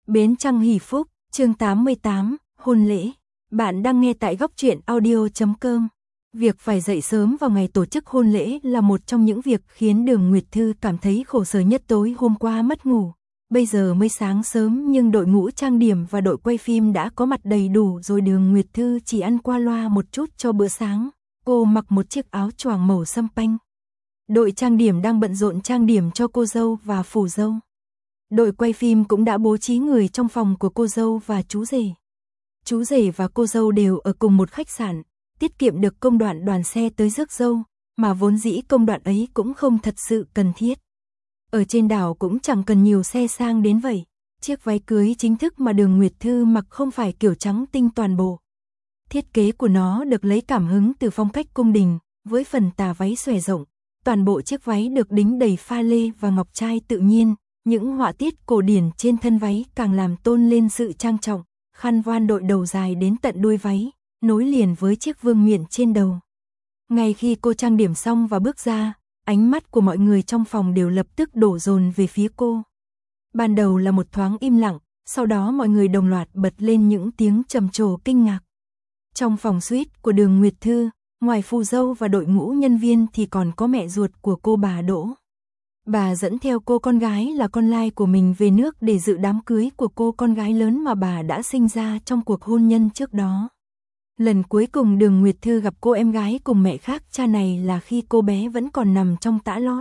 Bến Trăng Hỷ Phúc, chương 88, hôn lễ. Bạn đang nghe tại góc truyện audio.com. Việc phải dậy sớm vào ngày tổ chức hôn lễ là một trong những việc khiến Đường Nguyệt Thư cảm thấy khổ sở nhất. Tối hôm qua mất ngủ. Bây giờ mới sáng sớm nhưng đội ngũ trang điểm và đội quay phim đã có mặt đầy đủ rồi. Đường Nguyệt Thư chỉ ăn qua loa một chút cho bữa sáng. Cô mặc một chiếc áo choàng màu sâm panh. Đội trang điểm đang bận rộn trang điểm cho cô dâu và phù dâu. Đội quay phim cũng đã bố trí người trong phòng của cô dâu và chú rể. Chú rể và cô dâu đều ở cùng một khách sạn, tiết kiệm được công đoạn đoàn xe tới rước dâu, mà vốn dĩ công đoạn ấy cũng không thật sự cần thiết. Ở trên đảo cũng chẳng cần nhiều xe sang đến vậy. Chiếc váy cưới chính thức mà Đường Nguyệt Thư mặc không phải kiểu trắng tinh toàn bộ. Thiết kế của nó được lấy cảm hứng từ phong cách cung đình, với phần tà váy xòe rộng. Toàn bộ chiếc váy được đính đầy pha lê và ngọc trai tự nhiên. Những họa tiết cổ điển trên thân váy càng làm tôn lên sự trang trọng, khăn voan đội đầu dài đến tận đuôi váy, nối liền với chiếc vương miện trên đầu. Ngay khi cô trang điểm xong và bước ra, ánh mắt của mọi người trong phòng đều lập tức đổ dồn về phía cô. Ban đầu là một thoáng im lặng, sau đó mọi người đồng loạt bật lên những tiếng trầm trồ kinh ngạc. Trong phòng suite của Đường Nguyệt Thư, ngoài phù dâu và đội ngũ nhân viên thì còn có mẹ ruột của cô bà Đỗ. Bà dẫn theo cô con gái là con lai của mình về nước để dự đám cưới của cô con gái lớn mà bà đã sinh ra trong cuộc hôn nhân trước đó. Lần cuối cùng Đường Nguyệt Thư gặp cô em gái cùng mẹ khác cha này là khi cô bé vẫn còn nằm trong tã lót.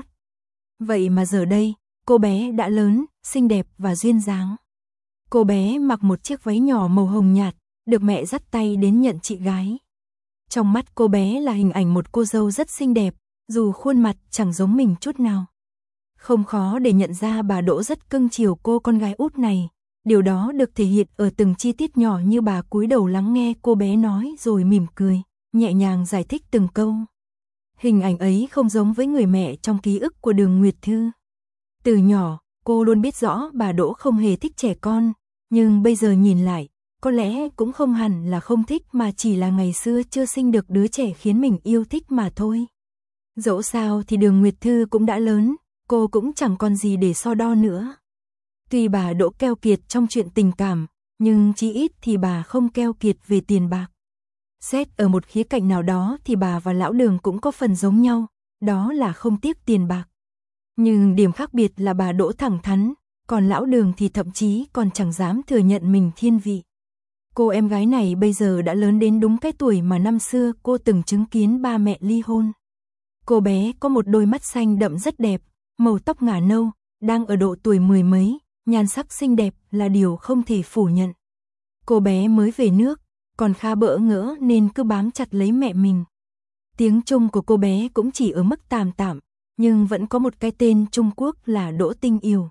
Vậy mà giờ đây, cô bé đã lớn, xinh đẹp và duyên dáng. Cô bé mặc một chiếc váy nhỏ màu hồng nhạt, được mẹ dắt tay đến nhận chị gái. Trong mắt cô bé là hình ảnh một cô dâu rất xinh đẹp, dù khuôn mặt chẳng giống mình chút nào. Không khó để nhận ra bà Đỗ rất cưng chiều cô con gái út này. Điều đó được thể hiện ở từng chi tiết nhỏ như bà cúi đầu lắng nghe cô bé nói rồi mỉm cười, nhẹ nhàng giải thích từng câu. Hình ảnh ấy không giống với người mẹ trong ký ức của Đường Nguyệt Thư. Từ nhỏ, cô luôn biết rõ bà Đỗ không hề thích trẻ con, nhưng bây giờ nhìn lại, có lẽ cũng không hẳn là không thích mà chỉ là ngày xưa chưa sinh được đứa trẻ khiến mình yêu thích mà thôi. Dẫu sao thì Đường Nguyệt Thư cũng đã lớn. Cô cũng chẳng còn gì để so đo nữa. Tuy bà Đỗ keo kiệt trong chuyện tình cảm, nhưng chí ít thì bà không keo kiệt về tiền bạc. Xét ở một khía cạnh nào đó thì bà và lão Đường cũng có phần giống nhau, đó là không tiếc tiền bạc. Nhưng điểm khác biệt là bà Đỗ thẳng thắn, còn lão Đường thì thậm chí còn chẳng dám thừa nhận mình thiên vị. Cô em gái này bây giờ đã lớn đến đúng cái tuổi mà năm xưa cô từng chứng kiến ba mẹ ly hôn. Cô bé có một đôi mắt xanh đậm rất đẹp, màu tóc ngả nâu, đang ở độ tuổi mười mấy, nhan sắc xinh đẹp là điều không thể phủ nhận. Cô bé mới về nước, còn khá bỡ ngỡ nên cứ bám chặt lấy mẹ mình. Tiếng Trung của cô bé cũng chỉ ở mức tạm tạm, nhưng vẫn có một cái tên Trung Quốc là Đỗ Tinh Yểu.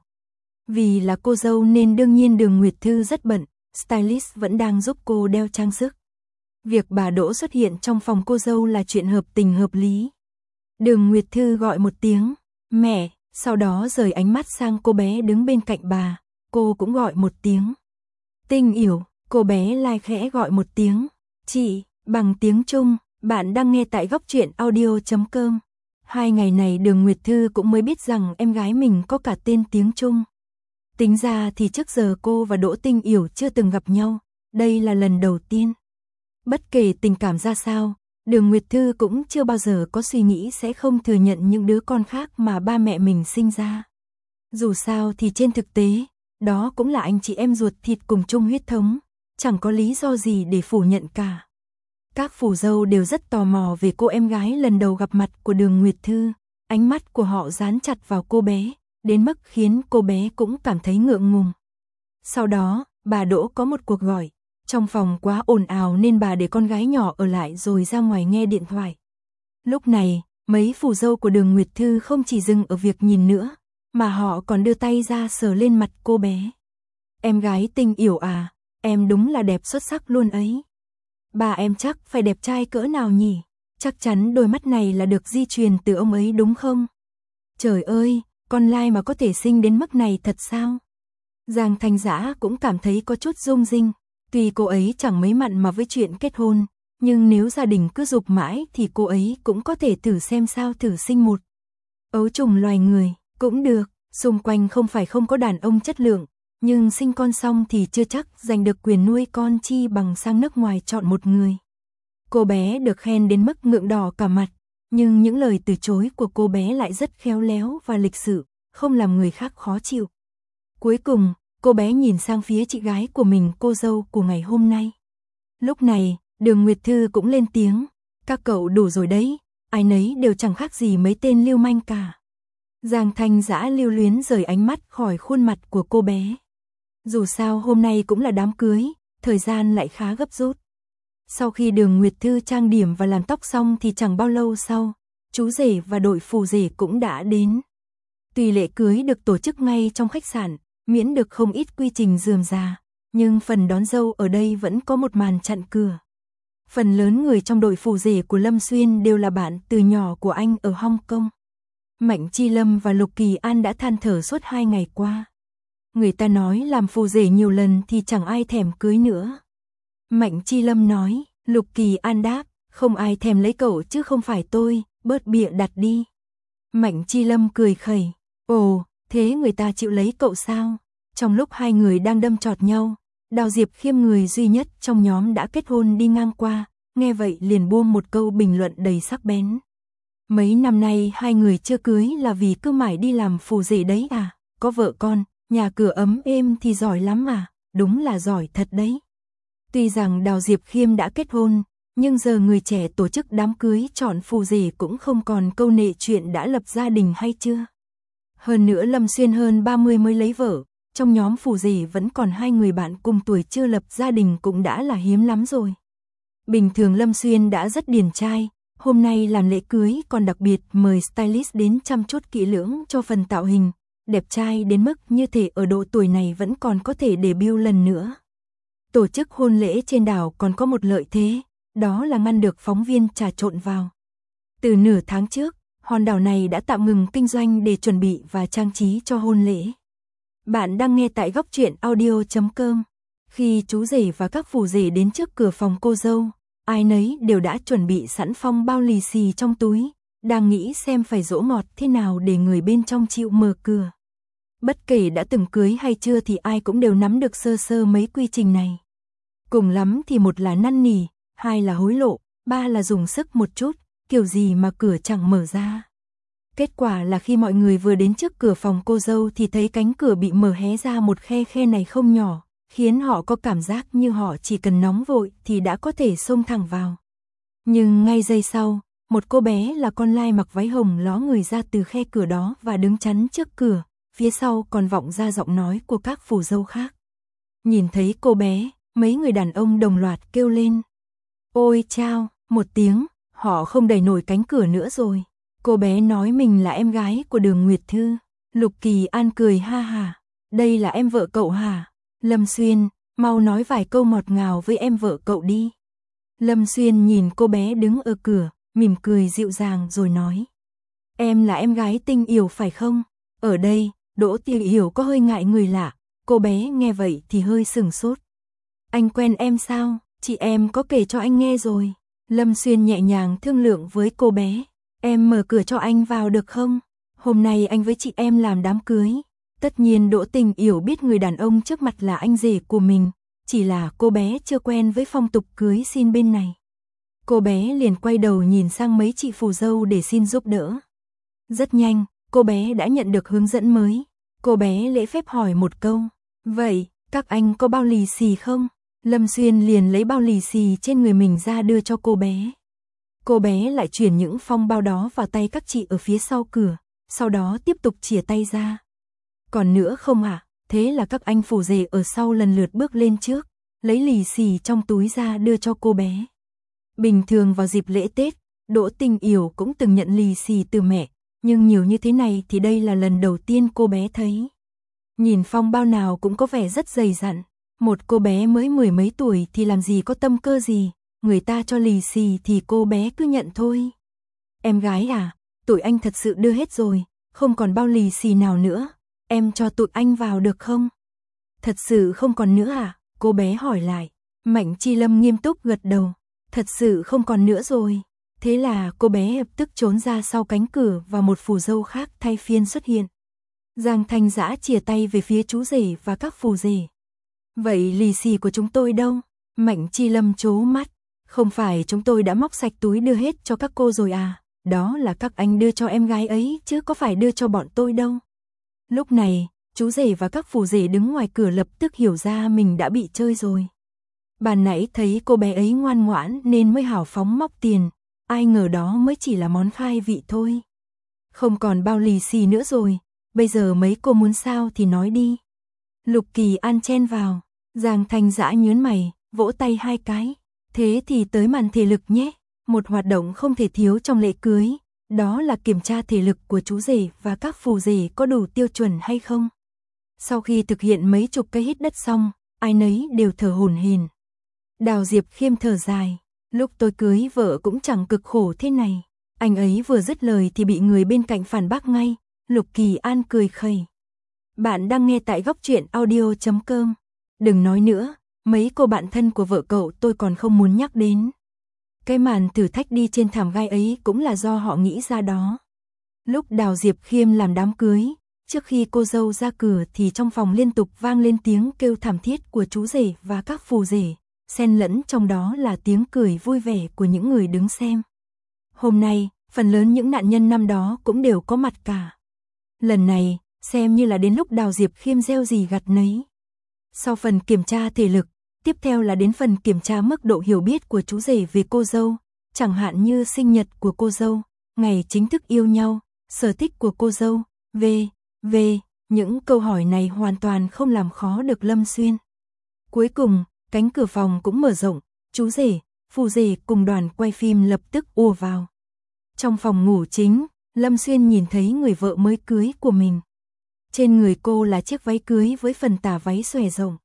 Vì là cô dâu nên đương nhiên Đường Nguyệt Thư rất bận, stylist vẫn đang giúp cô đeo trang sức. Việc bà Đỗ xuất hiện trong phòng cô dâu là chuyện hợp tình hợp lý. Đường Nguyệt Thư gọi một tiếng, mẹ. Sau đó rời ánh mắt sang cô bé đứng bên cạnh bà, cô cũng gọi một tiếng. Tinh Yểu, cô bé lai khẽ gọi một tiếng. Chị, bằng tiếng Trung, bạn đang nghe tại góc truyện audio.com. 2 ngày này Đường Nguyệt Thư cũng mới biết rằng em gái mình có cả tên tiếng Trung. Tính ra thì trước giờ cô và Đỗ Tinh Yểu chưa từng gặp nhau, đây là lần đầu tiên. Bất kể tình cảm ra sao, Đường Nguyệt Thư cũng chưa bao giờ có suy nghĩ sẽ không thừa nhận những đứa con khác mà ba mẹ mình sinh ra. Dù sao thì trên thực tế, đó cũng là anh chị em ruột thịt cùng chung huyết thống, chẳng có lý do gì để phủ nhận cả. Các phù dâu đều rất tò mò về cô em gái lần đầu gặp mặt của Đường Nguyệt Thư, ánh mắt của họ dán chặt vào cô bé, đến mức khiến cô bé cũng cảm thấy ngượng ngùng. Sau đó, bà Đỗ có một cuộc gọi. Trong phòng quá ồn ào nên bà để con gái nhỏ ở lại rồi ra ngoài nghe điện thoại. Lúc này, mấy phù dâu của Đường Nguyệt Thư không chỉ dừng ở việc nhìn nữa, mà họ còn đưa tay ra sờ lên mặt cô bé. Em gái Tinh Yểu à, em đúng là đẹp xuất sắc luôn ấy. Bà em chắc phải đẹp trai cỡ nào nhỉ? Chắc chắn đôi mắt này là được di truyền từ ông ấy đúng không? Trời ơi, con lai mà có thể xinh đến mức này thật sao? Giang Thanh Dã cũng cảm thấy có chút rung rinh. Tuy cô ấy chẳng mấy mặn mà với chuyện kết hôn, nhưng nếu gia đình cứ giục mãi thì cô ấy cũng có thể thử xem sao thử sinh một ấu trùng loài người, cũng được, xung quanh không phải không có đàn ông chất lượng, nhưng sinh con xong thì chưa chắc giành được quyền nuôi con, chi bằng sang nước ngoài chọn một người. Cô bé được khen đến mức ngượng đỏ cả mặt, nhưng những lời từ chối của cô bé lại rất khéo léo và lịch sự, không làm người khác khó chịu. Cuối cùng, cô bé nhìn sang phía chị gái của mình, cô dâu của ngày hôm nay. Lúc này, Đường Nguyệt Thư cũng lên tiếng, các cậu đủ rồi đấy, ai nấy đều chẳng khác gì mấy tên lưu manh cả. Giang Thanh Dã lưu luyến rời ánh mắt khỏi khuôn mặt của cô bé. Dù sao hôm nay cũng là đám cưới, thời gian lại khá gấp rút. Sau khi Đường Nguyệt Thư trang điểm và làm tóc xong thì chẳng bao lâu sau, chú rể và đội phù rể cũng đã đến. Tuy lễ cưới được tổ chức ngay trong khách sạn, miễn được không ít quy trình rườm rà, nhưng phần đón dâu ở đây vẫn có một màn chặn cửa. Phần lớn người trong đội phù rể của Lâm Xuyên đều là bạn từ nhỏ của anh ở Hong Kong. Mạnh Chi Lâm và Lục Kỳ An đã than thở suốt 2 ngày qua. Người ta nói làm phù rể nhiều lần thì chẳng ai thèm cưới nữa. Mạnh Chi Lâm nói, Lục Kỳ An đáp, không ai thèm lấy cậu chứ không phải tôi, bớt bịa đặt đi. Mạnh Chi Lâm cười khẩy, ồ, thế người ta chịu lấy cậu sao? Trong lúc hai người đang đâm chọt nhau, Đào Diệp Khiêm, người duy nhất trong nhóm đã kết hôn, đi ngang qua, nghe vậy liền buông một câu bình luận đầy sắc bén. Mấy năm nay hai người chưa cưới là vì cứ mãi đi làm phù rể đấy à? Có vợ con, nhà cửa ấm êm thì giỏi lắm à? Đúng là giỏi thật đấy. Tuy rằng Đào Diệp Khiêm đã kết hôn, nhưng giờ người trẻ tổ chức đám cưới chọn phù rể cũng không còn câu nệ chuyện đã lập gia đình hay chưa. Hơn nữa Lâm Xuyên hơn 30 mới lấy vợ, trong nhóm phù rể vẫn còn 2 người bạn cùng tuổi chưa lập gia đình cũng đã là hiếm lắm rồi. Bình thường Lâm Xuyên đã rất điển trai, hôm nay làm lễ cưới còn đặc biệt mời stylist đến chăm chút kỹ lưỡng cho phần tạo hình, đẹp trai đến mức như thể ở độ tuổi này vẫn còn có thể debut lần nữa. Tổ chức hôn lễ trên đảo còn có một lợi thế, đó là ngăn được phóng viên trà trộn vào. Từ nửa tháng trước, hòn đảo này đã tạm ngừng kinh doanh để chuẩn bị và trang trí cho hôn lễ. Bạn đang nghe tại góc truyện audio.com. Khi chú rể và các phù rể đến trước cửa phòng cô dâu, ai nấy đều đã chuẩn bị sẵn phong bao lì xì trong túi, đang nghĩ xem phải dỗ ngọt thế nào để người bên trong chịu mở cửa. Bất kể đã từng cưới hay chưa thì ai cũng đều nắm được sơ sơ mấy quy trình này. Cùng lắm thì một là năn nỉ, hai là hối lộ, ba là dùng sức một chút, kiểu gì mà cửa chẳng mở ra. Kết quả là khi mọi người vừa đến trước cửa phòng cô dâu thì thấy cánh cửa bị mở hé ra một khe này không nhỏ, khiến họ có cảm giác như họ chỉ cần nóng vội thì đã có thể xông thẳng vào. Nhưng ngay giây sau, một cô bé là con lai mặc váy hồng ló người ra từ khe cửa đó và đứng chắn trước cửa, phía sau còn vọng ra giọng nói của các phù dâu khác. Nhìn thấy cô bé, mấy người đàn ông đồng loạt kêu lên. Ôi chao, một tiếng, họ không đẩy nổi cánh cửa nữa rồi. Cô bé nói mình là em gái của Đường Nguyệt Thư. Lục Kỳ An cười ha hả. Đây là em vợ cậu hả? Lâm Xuyên, mau nói vài câu ngọt ngào với em vợ cậu đi. Lâm Xuyên nhìn cô bé đứng ở cửa, mỉm cười dịu dàng rồi nói. Em là em gái Tinh Yểu phải không? Ở đây, Đỗ Tinh Yểu có hơi ngại người lạ. Cô bé nghe vậy thì hơi sửng sốt. Anh quen em sao? Chị em có kể cho anh nghe rồi. Lâm Xuyên nhẹ nhàng thương lượng với cô bé. Em mở cửa cho anh vào được không? Hôm nay anh với chị em làm đám cưới. Tất nhiên Đỗ Tình Yểu biết người đàn ông trước mặt là anh rể của mình, chỉ là cô bé chưa quen với phong tục cưới xin bên này. Cô bé liền quay đầu nhìn sang mấy chị phù dâu để xin giúp đỡ. Rất nhanh, cô bé đã nhận được hướng dẫn mới. Cô bé lễ phép hỏi một câu. Vậy, các anh có bao lì xì không? Lâm Xuyên liền lấy bao lì xì trên người mình ra đưa cho cô bé. Cô bé lại chuyển những phong bao đó vào tay các chị ở phía sau cửa, sau đó tiếp tục chìa tay ra. Còn nữa không ạ? Thế là các anh phù rể ở sau lần lượt bước lên trước, lấy lì xì trong túi ra đưa cho cô bé. Bình thường vào dịp lễ Tết, Đỗ Tình Yểu cũng từng nhận lì xì từ mẹ, nhưng nhiều như thế này thì đây là lần đầu tiên cô bé thấy. Nhìn phong bao nào cũng có vẻ rất dày dặn, một cô bé mới 10 mấy tuổi thì làm gì có tâm cơ gì, người ta cho lì xì thì cô bé cứ nhận thôi. Em gái à, tụi anh thật sự đưa hết rồi, không còn bao lì xì nào nữa, em cho tụi anh vào được không? Thật sự không còn nữa à? Cô bé hỏi lại. Mạnh Chi Lâm nghiêm túc gật đầu, thật sự không còn nữa rồi. Thế là cô bé lập tức trốn ra sau cánh cửa và một phù dâu khác thay phiên xuất hiện. Giang Thanh Dã chìa tay về phía chú rể và các phù rể. Vậy lì xì của chúng tôi đâu? Mạnh Chi Lâm trố mắt. Không phải chúng tôi đã móc sạch túi đưa hết cho các cô rồi à? Đó là các anh đưa cho em gái ấy chứ có phải đưa cho bọn tôi đâu. Lúc này, chú rể và các phù rể đứng ngoài cửa lập tức hiểu ra mình đã bị chơi rồi. Ban nãy thấy cô bé ấy ngoan ngoãn nên mới hào phóng móc tiền, ai ngờ đó mới chỉ là món khai vị thôi. Không còn bao lì xì nữa rồi, bây giờ mấy cô muốn sao thì nói đi. Lục Kỳ An chen vào, Giang Thanh Dã nhướng mày, vỗ tay hai cái. Thế thì tới màn thể lực nhé, một hoạt động không thể thiếu trong lễ cưới, đó là kiểm tra thể lực của chú rể và các phù rể có đủ tiêu chuẩn hay không. Sau khi thực hiện mấy chục cái hít đất xong, ai nấy đều thở hổn hển. Đào Diệp Khiêm thở dài, lúc tôi cưới vợ cũng chẳng cực khổ thế này. Anh ấy vừa dứt lời thì bị người bên cạnh phản bác ngay. Lục Kỳ An cười khẩy. Bạn đang nghe tại góc truyện audio.com. Đừng nói nữa, mấy cô bạn thân của vợ cậu tôi còn không muốn nhắc đến. Cái màn thử thách đi trên thảm gai ấy cũng là do họ nghĩ ra đó. Lúc Đào Diệp Khiêm làm đám cưới, trước khi cô dâu ra cửa thì trong phòng liên tục vang lên tiếng kêu thảm thiết của chú rể và các phù rể, xen lẫn trong đó là tiếng cười vui vẻ của những người đứng xem. Hôm nay, phần lớn những nạn nhân năm đó cũng đều có mặt cả. Lần này, xem như là đến lúc Đào Diệp Khiêm gieo gì gặt nấy. Sau phần kiểm tra thể lực, tiếp theo là đến phần kiểm tra mức độ hiểu biết của chú rể về cô dâu, chẳng hạn như sinh nhật của cô dâu, ngày chính thức yêu nhau, sở thích của cô dâu, những câu hỏi này hoàn toàn không làm khó được Lâm Xuyên. Cuối cùng, cánh cửa phòng cũng mở rộng, chú rể, phù rể cùng đoàn quay phim lập tức ùa vào. Trong phòng ngủ chính, Lâm Xuyên nhìn thấy người vợ mới cưới của mình. Trên người cô là chiếc váy cưới với phần tà váy xòe rộng.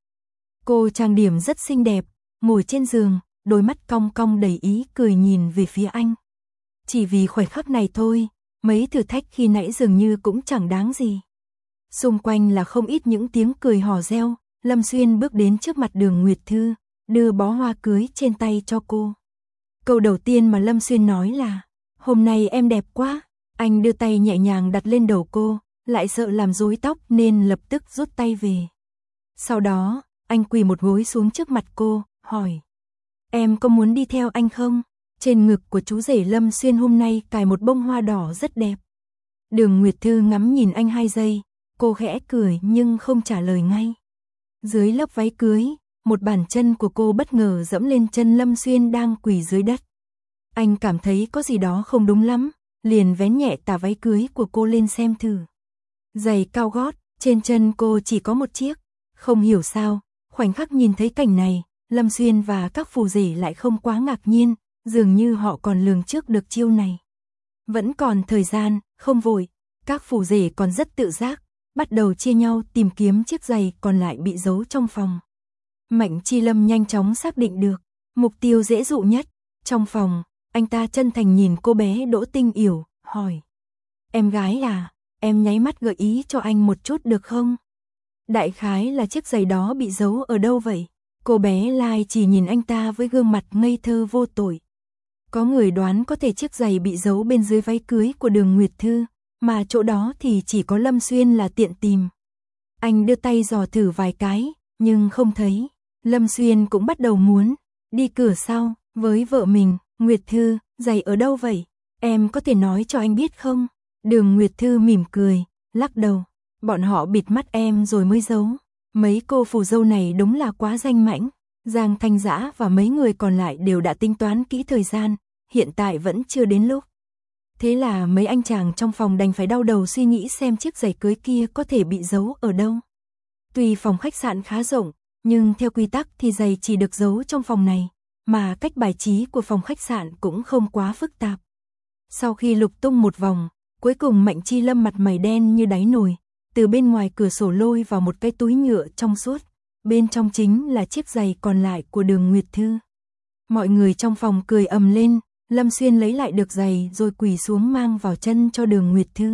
Cô trang điểm rất xinh đẹp, ngồi trên giường, đôi mắt cong cong đầy ý cười nhìn về phía anh. Chỉ vì khoảnh khắc này thôi, mấy thử thách khi nãy dường như cũng chẳng đáng gì. Xung quanh là không ít những tiếng cười hò reo, Lâm Xuyên bước đến trước mặt Đường Nguyệt Thư, đưa bó hoa cưới trên tay cho cô. Câu đầu tiên mà Lâm Xuyên nói là, hôm nay em đẹp quá. Anh đưa tay nhẹ nhàng đặt lên đầu cô, lại sợ làm rối tóc nên lập tức rút tay về. Sau đó, anh quỳ một gối xuống trước mặt cô, hỏi. Em có muốn đi theo anh không? Trên ngực của chú rể Lâm Xuyên hôm nay cài một bông hoa đỏ rất đẹp. Đường Nguyệt Thư ngắm nhìn anh 2 giây, cô khẽ cười nhưng không trả lời ngay. Dưới lớp váy cưới, một bàn chân của cô bất ngờ dẫm lên chân Lâm Xuyên đang quỳ dưới đất. Anh cảm thấy có gì đó không đúng lắm, liền vén nhẹ tà váy cưới của cô lên xem thử. Giày cao gót, trên chân cô chỉ có một chiếc. Không hiểu sao, khoảnh khắc nhìn thấy cảnh này, Lâm Xuyên và các phù rể lại không quá ngạc nhiên, dường như họ còn lường trước được chiêu này. Vẫn còn thời gian, không vội, các phù rể còn rất tự giác, bắt đầu chia nhau tìm kiếm chiếc giày còn lại bị giấu trong phòng. Mạnh Chi Lâm nhanh chóng xác định được mục tiêu dễ dụ nhất. Trong phòng, anh ta chân thành nhìn cô bé Đỗ Tinh Yểu, hỏi. Em gái à, em nháy mắt gợi ý cho anh một chút được không? Đại khái là chiếc giày đó bị giấu ở đâu vậy? Cô bé Lai chỉ nhìn anh ta với gương mặt ngây thơ vô tội. Có người đoán có thể chiếc giày bị giấu bên dưới váy cưới của Đường Nguyệt Thư, mà chỗ đó thì chỉ có Lâm Xuyên là tiện tìm. Anh đưa tay dò thử vài cái, nhưng không thấy. Lâm Xuyên cũng bắt đầu muốn đi cửa sau với vợ mình. Nguyệt Thư, giày ở đâu vậy? Em có thể nói cho anh biết không? Đường Nguyệt Thư mỉm cười, lắc đầu. Bọn họ bịt mắt em rồi mới giấu. Mấy cô phù dâu này đúng là quá danh mãnh. Giang Thanh Dã và mấy người còn lại đều đã tính toán kỹ thời gian, hiện tại vẫn chưa đến lúc. Thế là mấy anh chàng trong phòng đành phải đau đầu suy nghĩ xem chiếc giày cưới kia có thể bị giấu ở đâu. Tuy phòng khách sạn khá rộng, nhưng theo quy tắc thì giày chỉ được giấu trong phòng này, mà cách bài trí của phòng khách sạn cũng không quá phức tạp. Sau khi lục tung một vòng, cuối cùng Mạnh Chi Lâm mặt mày đen như đáy nồi, từ bên ngoài cửa sổ lôi vào một cái túi nhựa trong suốt, bên trong chính là chiếc giày còn lại của Đường Nguyệt Thư. Mọi người trong phòng cười ầm lên, Lâm Xuyên lấy lại được giày rồi quỳ xuống mang vào chân cho Đường Nguyệt Thư.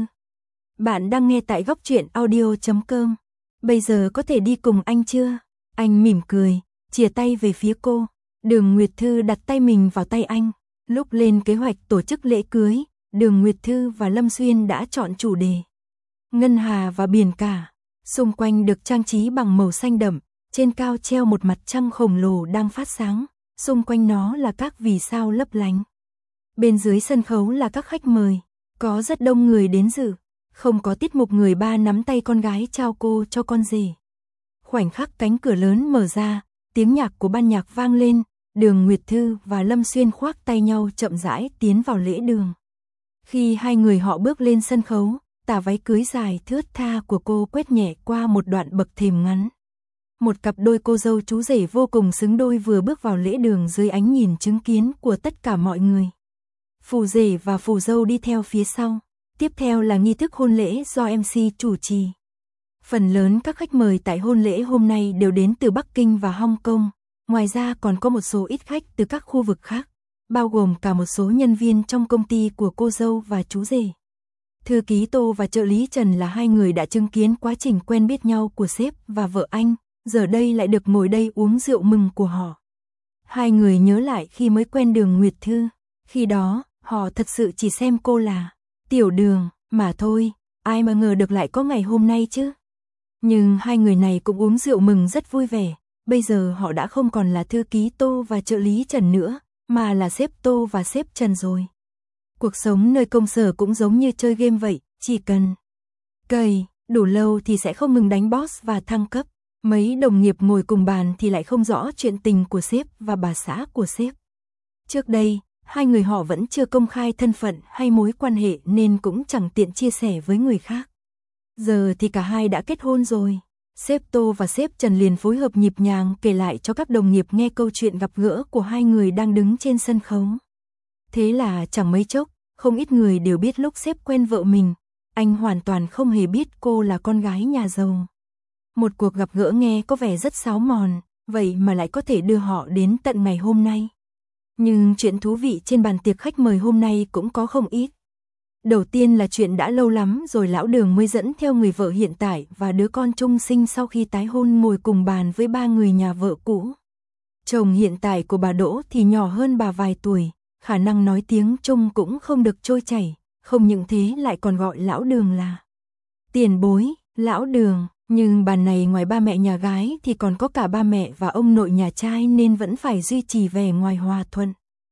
Bạn đang nghe tại góc truyện audio.com. Bây giờ có thể đi cùng anh chưa? Anh mỉm cười, chìa tay về phía cô. Đường Nguyệt Thư đặt tay mình vào tay anh. Lúc lên kế hoạch tổ chức lễ cưới, Đường Nguyệt Thư và Lâm Xuyên đã chọn chủ đề. ngân hà và biển cả. Xung quanh được trang trí bằng màu xanh đậm, trên cao treo một mặt trăng khổng lồ đang phát sáng, xung quanh nó là các vì sao lấp lánh. Bên dưới sân khấu là các khách mời, có rất đông người đến dự, không có tiết mục người ba nắm tay con gái trao cô cho con rể. Khoảnh khắc cánh cửa lớn mở ra, tiếng nhạc của ban nhạc vang lên, Đường Nguyệt Thư và Lâm Xuyên khoác tay nhau chậm rãi tiến vào lễ đường. Khi hai người họ bước lên sân khấu, tà váy cưới dài thướt tha của cô quét nhẹ qua một đoạn bậc thềm ngắn. Một cặp đôi cô dâu chú rể vô cùng xứng đôi vừa bước vào lễ đường dưới ánh nhìn chứng kiến của tất cả mọi người. Phù rể và phù dâu đi theo phía sau. Tiếp theo là nghi thức hôn lễ do MC chủ trì. Phần lớn các khách mời tại hôn lễ hôm nay đều đến từ Bắc Kinh và Hong Kong. Ngoài ra còn có một số ít khách từ các khu vực khác, bao gồm cả một số nhân viên trong công ty của cô dâu và chú rể. Thư ký Tô và trợ lý Trần là hai người đã chứng kiến quá trình quen biết nhau của sếp và vợ anh, giờ đây lại được ngồi đây uống rượu mừng của họ. Hai người nhớ lại khi mới quen Đường Nguyệt Thư, khi đó, họ thật sự chỉ xem cô là Tiểu Đường mà thôi, ai mà ngờ được lại có ngày hôm nay chứ. Nhưng hai người này cũng uống rượu mừng rất vui vẻ, bây giờ họ đã không còn là thư ký Tô và trợ lý Trần nữa, mà là sếp Tô và sếp Trần rồi. Cuộc sống nơi công sở cũng giống như chơi game vậy, chỉ cần cày đủ lâu thì sẽ không ngừng đánh boss và thăng cấp. Mấy đồng nghiệp ngồi cùng bàn thì lại không rõ chuyện tình của sếp và bà xã của sếp. Trước đây, hai người họ vẫn chưa công khai thân phận hay mối quan hệ nên cũng chẳng tiện chia sẻ với người khác. Giờ thì cả hai đã kết hôn rồi. Sếp Tô và sếp Trần liền phối hợp nhịp nhàng kể lại cho các đồng nghiệp nghe câu chuyện gặp gỡ của hai người đang đứng trên sân khấu. Thế là chẳng mấy chốc, không ít người đều biết lúc sếp quen vợ mình, anh hoàn toàn không hề biết cô là con gái nhà giàu. Một cuộc gặp gỡ nghe có vẻ rất xáo mòn, vậy mà lại có thể đưa họ đến tận ngày hôm nay. Nhưng chuyện thú vị trên bàn tiệc khách mời hôm nay cũng có không ít. Đầu tiên là chuyện đã lâu lắm rồi lão Đường mới dẫn theo người vợ hiện tại và đứa con chung sinh sau khi tái hôn ngồi cùng bàn với ba người nhà vợ cũ. Chồng hiện tại của bà Đỗ thì nhỏ hơn bà vài tuổi, khả năng nói tiếng Trung cũng không được trôi chảy, không những thế lại còn gọi lão Đường là tiền bối, lão Đường. Nhưng bàn này ngoài ba mẹ nhà gái thì còn có cả ba mẹ và ông nội nhà trai nên vẫn phải duy trì vẻ ngoài hòa thuận.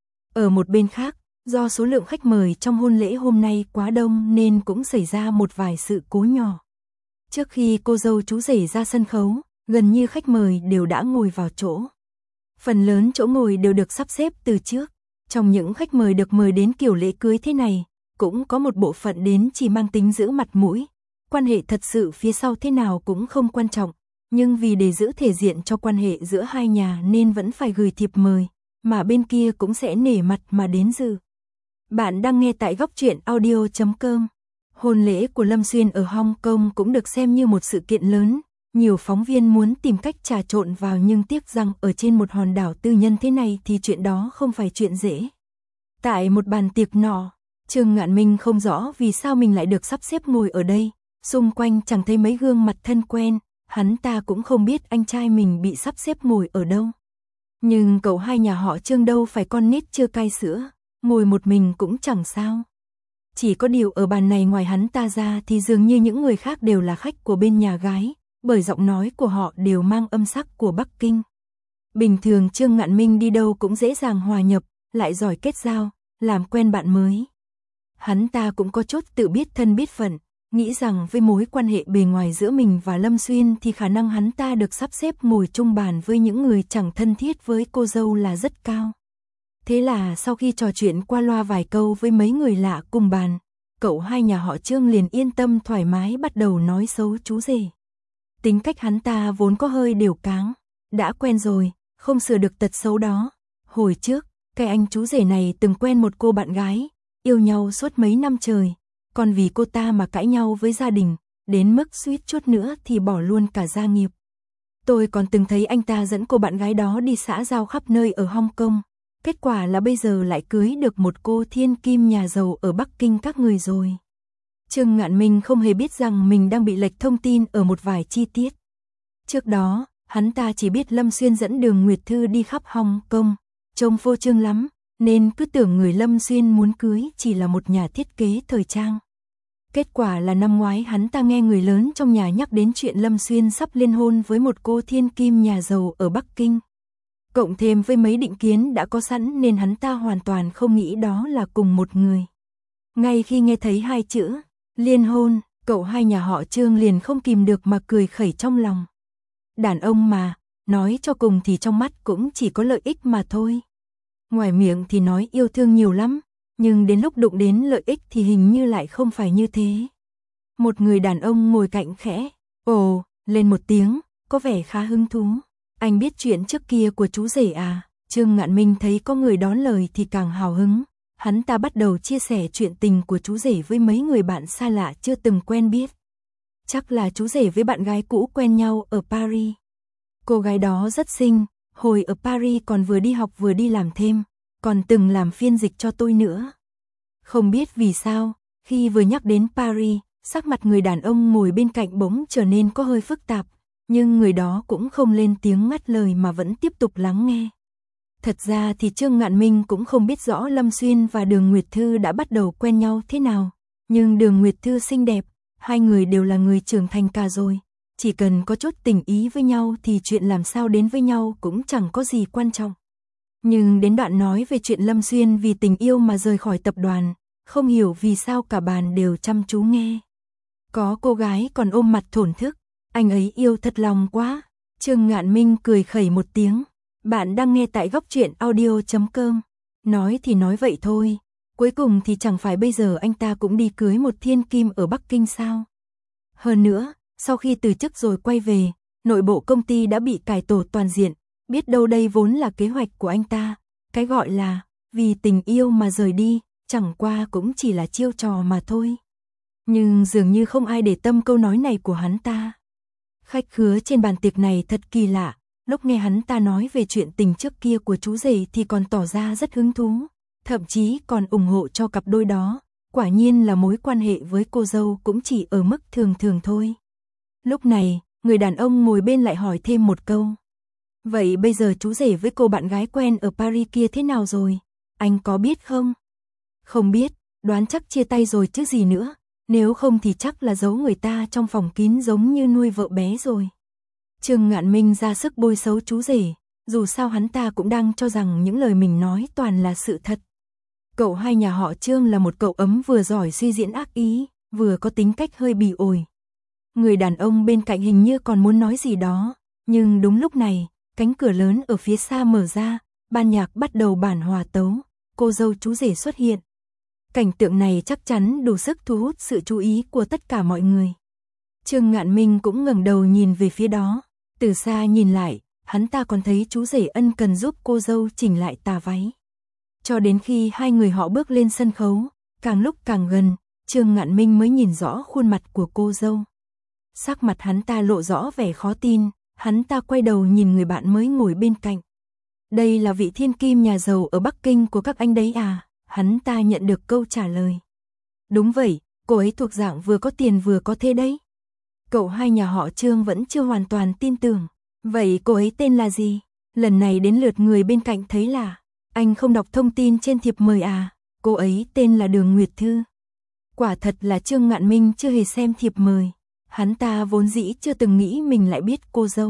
Ở một bên khác, do số lượng khách mời trong hôn lễ hôm nay quá đông nên cũng xảy ra một vài sự cố nhỏ. Trước khi cô dâu chú rể ra sân khấu, gần như khách mời đều đã ngồi vào chỗ. Phần lớn chỗ ngồi đều được sắp xếp từ trước. Trong những khách mời được mời đến kiểu lễ cưới thế này, cũng có một bộ phận đến chỉ mang tính giữ mặt mũi. Quan hệ thật sự phía sau thế nào cũng không quan trọng, nhưng vì để giữ thể diện cho quan hệ giữa hai nhà nên vẫn phải gửi thiệp mời, mà bên kia cũng sẽ nể mặt mà đến dự. Bạn đang nghe tại góc truyện audio.com. Hôn lễ của Lâm Xuyên ở Hong Kong cũng được xem như một sự kiện lớn, nhiều phóng viên muốn tìm cách trà trộn vào nhưng tiếc rằng ở trên một hòn đảo tư nhân thế này thì chuyện đó không phải chuyện dễ. Tại một bàn tiệc nọ, Trương Ngạn Minh không rõ vì sao mình lại được sắp xếp ngồi ở đây. Xung quanh chẳng thấy mấy gương mặt thân quen, hắn ta cũng không biết anh trai mình bị sắp xếp ngồi ở đâu. Nhưng cậu hai nhà họ Trương đâu phải con nít chưa cai sữa, ngồi một mình cũng chẳng sao. Chỉ có điều ở bàn này ngoài hắn ta ra thì dường như những người khác đều là khách của bên nhà gái, bởi giọng nói của họ đều mang âm sắc của Bắc Kinh. Bình thường Trương Ngạn Minh đi đâu cũng dễ dàng hòa nhập, lại giỏi kết giao, làm quen bạn mới. Hắn ta cũng có chút tự biết thân biết phận. Nghĩ rằng với mối quan hệ bề ngoài giữa mình và Lâm Xuyên thì khả năng hắn ta được sắp xếp ngồi chung bàn với những người chẳng thân thiết với cô dâu là rất cao. Thế là sau khi trò chuyện qua loa vài câu với mấy người lạ cùng bàn, cậu hai nhà họ Trương liền yên tâm thoải mái bắt đầu nói xấu chú rể. Tính cách hắn ta vốn có hơi đều cáng, đã quen rồi, không sửa được tật xấu đó. Hồi trước, cái anh chú rể này từng quen một cô bạn gái, yêu nhau suốt mấy năm trời. Còn vì cô ta mà cãi nhau với gia đình, đến mức suýt chút nữa thì bỏ luôn cả gia nghiệp. Tôi còn từng thấy anh ta dẫn cô bạn gái đó đi xã giao khắp nơi ở Hong Kong. Kết quả là bây giờ lại cưới được một cô thiên kim nhà giàu ở Bắc Kinh các người rồi. Trương Ngạn Minh không hề biết rằng mình đang bị lệch thông tin ở một vài chi tiết. Trước đó, hắn ta chỉ biết Lâm Xuyên dẫn Đường Nguyệt Thư đi khắp Hong Kong, trông phô trương lắm, nên cứ tưởng người Lâm Xuyên muốn cưới chỉ là một nhà thiết kế thời trang. Kết quả là năm ngoái hắn ta nghe người lớn trong nhà nhắc đến chuyện Lâm Xuyên sắp liên hôn với một cô thiên kim nhà giàu ở Bắc Kinh. Cộng thêm với mấy định kiến đã có sẵn nên hắn ta hoàn toàn không nghĩ đó là cùng một người. Ngay khi nghe thấy hai chữ liên hôn, cậu hai nhà họ Trương liền không kìm được mà cười khẩy trong lòng. Đàn ông mà, nói cho cùng thì trong mắt cũng chỉ có lợi ích mà thôi. Ngoài miệng thì nói yêu thương nhiều lắm, nhưng đến lúc đụng đến lợi ích thì hình như lại không phải như thế. Một người đàn ông ngồi cạnh khẽ, ồ, lên một tiếng, có vẻ khá hứng thú. Anh biết chuyện trước kia của chú rể à? Trương Ngạn Minh thấy có người đón lời thì càng hào hứng. Hắn ta bắt đầu chia sẻ chuyện tình của chú rể với mấy người bạn xa lạ chưa từng quen biết. Chắc là chú rể với bạn gái cũ quen nhau ở Paris. Cô gái đó rất xinh, hồi ở Paris còn vừa đi học vừa đi làm thêm, còn từng làm phiên dịch cho tôi nữa. Không biết vì sao, khi vừa nhắc đến Paris, sắc mặt người đàn ông ngồi bên cạnh bỗng trở nên có hơi phức tạp, nhưng người đó cũng không lên tiếng ngắt lời mà vẫn tiếp tục lắng nghe. Thật ra thì Trương Ngạn Minh cũng không biết rõ Lâm Xuyên và Đường Nguyệt Thư đã bắt đầu quen nhau thế nào, nhưng Đường Nguyệt Thư xinh đẹp, hai người đều là người trưởng thành cả rồi, chỉ cần có chút tình ý với nhau thì chuyện làm sao đến với nhau cũng chẳng có gì quan trọng. Nhưng đến đoạn nói về chuyện Lâm Xuyên vì tình yêu mà rời khỏi tập đoàn, không hiểu vì sao cả bàn đều chăm chú nghe. Có cô gái còn ôm mặt thổn thức, anh ấy yêu thật lòng quá. Trương Ngạn Minh cười khẩy một tiếng. Bạn đang nghe tại góc truyện audio.com. Nói thì nói vậy thôi, cuối cùng thì chẳng phải bây giờ anh ta cũng đi cưới một thiên kim ở Bắc Kinh sao? Hơn nữa, sau khi từ chức rồi quay về, nội bộ công ty đã bị cải tổ toàn diện, biết đâu đây vốn là kế hoạch của anh ta, cái gọi là vì tình yêu mà rời đi, chẳng qua cũng chỉ là chiêu trò mà thôi. Nhưng dường như không ai để tâm câu nói này của hắn ta. Khách khứa trên bàn tiệc này thật kỳ lạ, lúc nghe hắn ta nói về chuyện tình trước kia của chú rể thì còn tỏ ra rất hứng thú, thậm chí còn ủng hộ cho cặp đôi đó, quả nhiên là mối quan hệ với cô dâu cũng chỉ ở mức thường thường thôi. Lúc này, người đàn ông ngồi bên lại hỏi thêm một câu. Vậy bây giờ chú rể với cô bạn gái quen ở Paris kia thế nào rồi? Anh có biết không? Không biết, đoán chắc chia tay rồi chứ gì nữa, nếu không thì chắc là giấu người ta trong phòng kín giống như nuôi vợ bé rồi. Trương Ngạn Minh ra sức bôi xấu chú rể, dù sao hắn ta cũng đang cho rằng những lời mình nói toàn là sự thật. Cậu hai nhà họ Trương là một cậu ấm vừa giỏi suy diễn ác ý, vừa có tính cách hơi bỉ ổi. Người đàn ông bên cạnh hình như còn muốn nói gì đó, nhưng đúng lúc này, cánh cửa lớn ở phía xa mở ra, ban nhạc bắt đầu bản hòa tấu, cô dâu chú rể xuất hiện. Cảnh tượng này chắc chắn đủ sức thu hút sự chú ý của tất cả mọi người. Trương Ngạn Minh cũng ngẩng đầu nhìn về phía đó, từ xa nhìn lại, hắn ta còn thấy chú rể ân cần giúp cô dâu chỉnh lại tà váy. Cho đến khi hai người họ bước lên sân khấu, càng lúc càng gần, Trương Ngạn Minh mới nhìn rõ khuôn mặt của cô dâu. Sắc mặt hắn ta lộ rõ vẻ khó tin, hắn ta quay đầu nhìn người bạn mới ngồi bên cạnh. Đây là vị thiên kim nhà giàu ở Bắc Kinh của các anh đấy à? Hắn ta nhận được câu trả lời. Đúng vậy, cô ấy thuộc dạng vừa có tiền vừa có thế đấy. Cậu hai nhà họ Trương vẫn chưa hoàn toàn tin tưởng. Vậy cô ấy tên là gì? Lần này đến lượt người bên cạnh thấy là, anh không đọc thông tin trên thiệp mời à? Cô ấy tên là Đường Nguyệt Thư. Quả thật là Trương Ngạn Minh chưa hề xem thiệp mời. Hắn ta vốn dĩ chưa từng nghĩ mình lại biết cô dâu.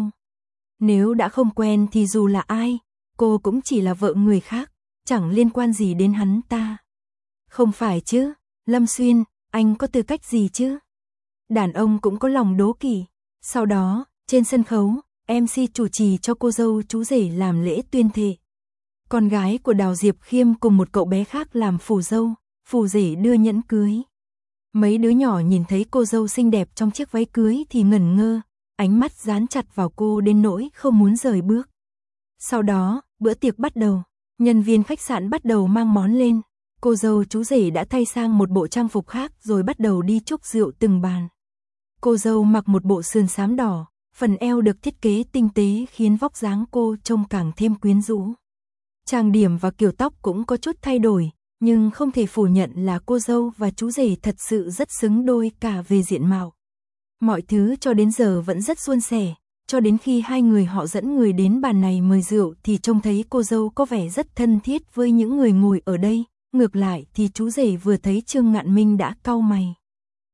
Nếu đã không quen thì dù là ai, cô cũng chỉ là vợ người khác, chẳng liên quan gì đến hắn ta. Không phải chứ, Lâm Xuyên, anh có tư cách gì chứ? Đàn ông cũng có lòng đố kỵ. Sau đó, trên sân khấu, MC chủ trì cho cô dâu chú rể làm lễ tuyên thệ. Con gái của Đào Diệp Khiêm cùng một cậu bé khác làm phù dâu, phù rể đưa nhẫn cưới. Mấy đứa nhỏ nhìn thấy cô dâu xinh đẹp trong chiếc váy cưới thì ngẩn ngơ, ánh mắt dán chặt vào cô đến nỗi không muốn rời bước. Sau đó, bữa tiệc bắt đầu, nhân viên khách sạn bắt đầu mang món lên, cô dâu chú rể đã thay sang một bộ trang phục khác rồi bắt đầu đi chúc rượu từng bàn. Cô dâu mặc một bộ sườn xám đỏ, phần eo được thiết kế tinh tế khiến vóc dáng cô trông càng thêm quyến rũ. Trang điểm và kiểu tóc cũng có chút thay đổi, nhưng không thể phủ nhận là cô dâu và chú rể thật sự rất xứng đôi cả về diện mạo. Mọi thứ cho đến giờ vẫn rất suôn sẻ, cho đến khi hai người họ dẫn người đến bàn này mời rượu thì trông thấy cô dâu có vẻ rất thân thiết với những người ngồi ở đây, ngược lại thì chú rể vừa thấy Trương Ngạn Minh đã cau mày.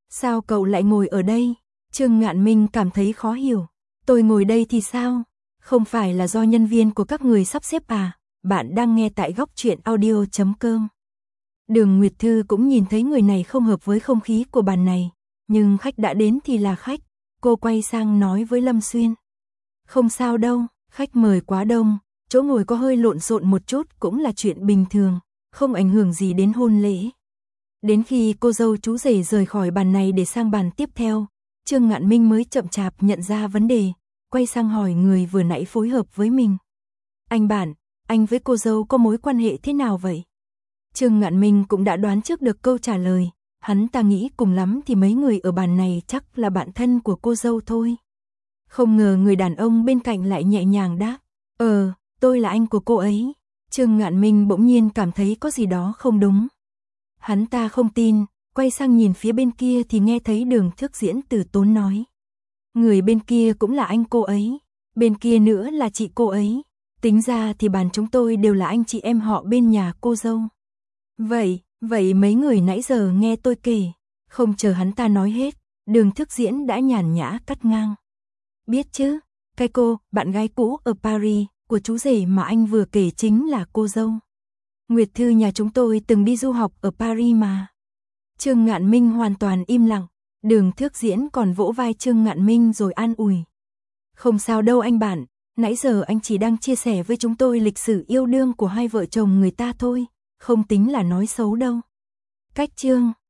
Sao cậu lại ngồi ở đây? Trương Ngạn Minh cảm thấy khó hiểu. Tôi ngồi đây thì sao? Không phải là do nhân viên của các người sắp xếp à? Bạn đang nghe tại góc truyện audio.com. Đường Nguyệt Thư cũng nhìn thấy người này không hợp với không khí của bàn này. Nhưng khách đã đến thì là khách. Cô quay sang nói với Lâm Xuyên. Không sao đâu, khách mời quá đông. Chỗ ngồi có hơi lộn xộn một chút cũng là chuyện bình thường. Không ảnh hưởng gì đến hôn lễ. Đến khi cô dâu chú rể rời khỏi bàn này để sang bàn tiếp theo, Trương Ngạn Minh mới chậm chạp nhận ra vấn đề, quay sang hỏi người vừa nãy phối hợp với mình. Anh bạn, anh với cô dâu có mối quan hệ thế nào vậy? Trương Ngạn Minh cũng đã đoán trước được câu trả lời, hắn ta nghĩ cùng lắm thì mấy người ở bàn này chắc là bạn thân của cô dâu thôi. Không ngờ người đàn ông bên cạnh lại nhẹ nhàng đáp, tôi là anh của cô ấy. Trương Ngạn Minh bỗng nhiên cảm thấy có gì đó không đúng. Hắn ta không tin, quay sang nhìn phía bên kia thì nghe thấy Đường Thức Diễn từ tốn nói. Người bên kia cũng là anh cô ấy, bên kia nữa là chị cô ấy. Tính ra thì bàn chúng tôi đều là anh chị em họ bên nhà cô dâu. Vậy mấy người nãy giờ nghe tôi kể, không chờ hắn ta nói hết, Đường Thức Diễn đã nhàn nhã cắt ngang. Biết chứ, cái cô, bạn gái cũ ở Paris, của chú rể mà anh vừa kể chính là cô dâu. Nguyệt Thư nhà chúng tôi từng đi du học ở Paris mà. Trương Ngạn Minh hoàn toàn im lặng, Đường Thức Diễn còn vỗ vai Trương Ngạn Minh rồi an ủi. Không sao đâu anh bạn, nãy giờ anh chỉ đang chia sẻ với chúng tôi lịch sử yêu đương của hai vợ chồng người ta thôi, không tính là nói xấu đâu. Cách Trương